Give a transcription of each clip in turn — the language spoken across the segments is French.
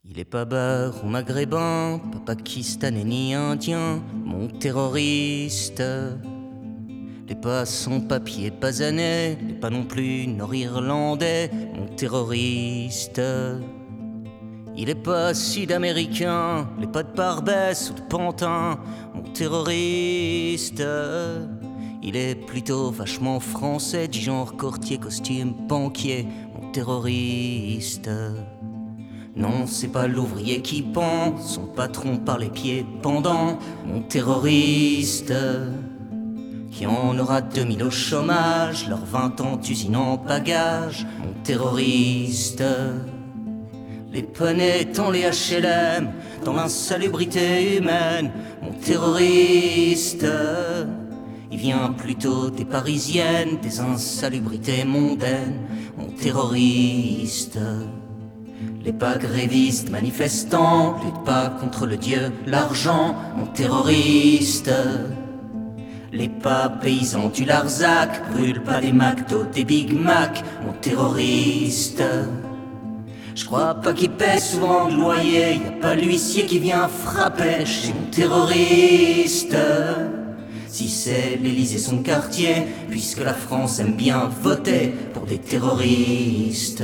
Il est pas beurre ou maghrébin, pas pakistanais ni indien, mon terroriste. Les pas sans papier basanais, les pas non plus nord-irlandais, mon terroriste. Il est pas sud-américain, les pas de Barbès ou de Pantin, mon terroriste. Il est plutôt vachement français, du genre courtier, costume, banquier, mon terroriste. Non, c'est pas l'ouvrier qui pend, son patron par les pieds pendant, mon terroriste. Qui en aura 2000 au chômage, leurs 20 ans d'usine en bagages, mon terroriste. Les poneys dans les HLM, dans l'insalubrité humaine, mon terroriste. Il vient plutôt des parisiennes, des insalubrités mondaines, mon terroriste. Les pas grévistes manifestants, lutte pas contre le dieu, l'argent, mon terroriste. Les pas paysans du Larzac, brûlent pas des McDo, des Big Mac, mon terroriste. Je crois pas qu'il paie souvent de loyer, y a pas l'huissier qui vient frapper chez mon terroriste. Si c'est l'Élysée son quartier, puisque la France aime bien voter pour des terroristes.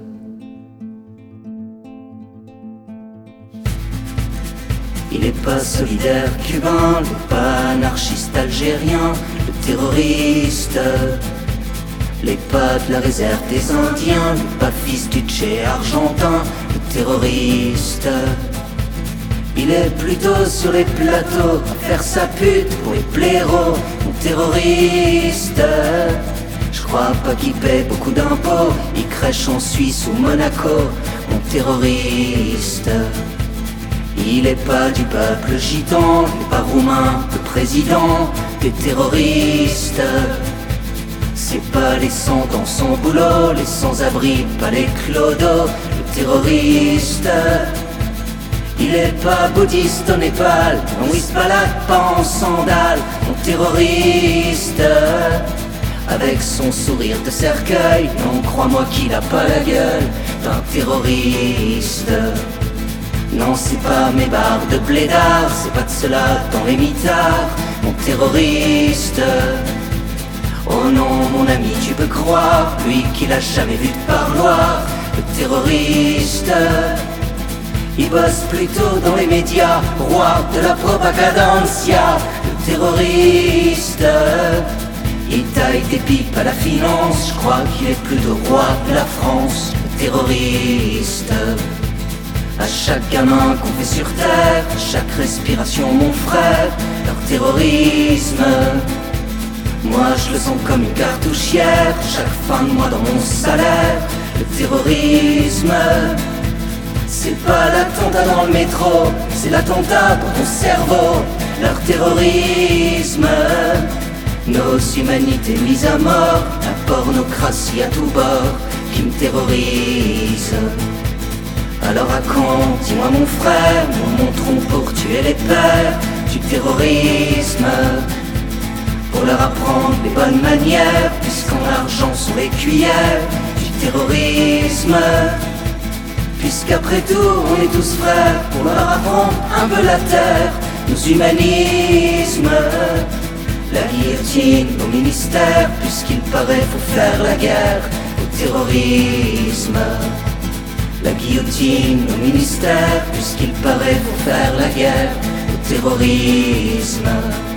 Il est pas solidaire cubain, le pas anarchiste algérien, le terroriste. Les pas de la réserve des Indiens, le pas fils du Tché argentin, le terroriste. Il est plutôt sur les plateaux à faire sa pute pour les blaireaux, mon terroriste. Je crois pas qu'il paie beaucoup d'impôts, il crèche en Suisse ou Monaco, mon terroriste. Il est pas du peuple gitan, il est pas roumain, le président des terroristes. C'est pas les sans-dents sans boulot, les sans-abri, pas les clodos, le terroriste. Il est pas bouddhiste au Népal, non il se balade pas en sandales, mon terroriste. Avec son sourire de cercueil, non crois-moi qu'il a pas la gueule d'un terroriste. Non, c'est pas mes barres de blédard, c'est pas de cela dans les mitards, mon terroriste. Oh non, mon ami, tu peux croire, lui qui l'a jamais vu de parloir, le terroriste. Il bosse plutôt dans les médias, roi de la propagandancia, le terroriste. Il taille des pipes à la finance, je crois qu'il est plutôt roi de la France, le terroriste. À chaque gamin qu'on fait sur terre, à chaque respiration mon frère, leur terrorisme. Moi je le sens comme une cartouchière, chaque fin de mois dans mon salaire, le terrorisme. C'est pas l'attentat dans le métro, c'est l'attentat dans ton cerveau, leur terrorisme. Nos humanités mises à mort, la pornocratie à tout bord qui me terrorise. Alors à quand, dis-moi mon frère, nous montrons pour tuer les pères du terrorisme. Pour leur apprendre les bonnes manières, puisqu'en argent sont les cuillères du terrorisme. Puisqu'après tout, on est tous frères, pour leur apprendre un peu la terre, nos humanismes. La guillotine au ministère, puisqu'il paraît faut faire la guerre au terrorisme. La guillotine au ministère, puisqu'il paraît faut faire la guerre au terrorisme.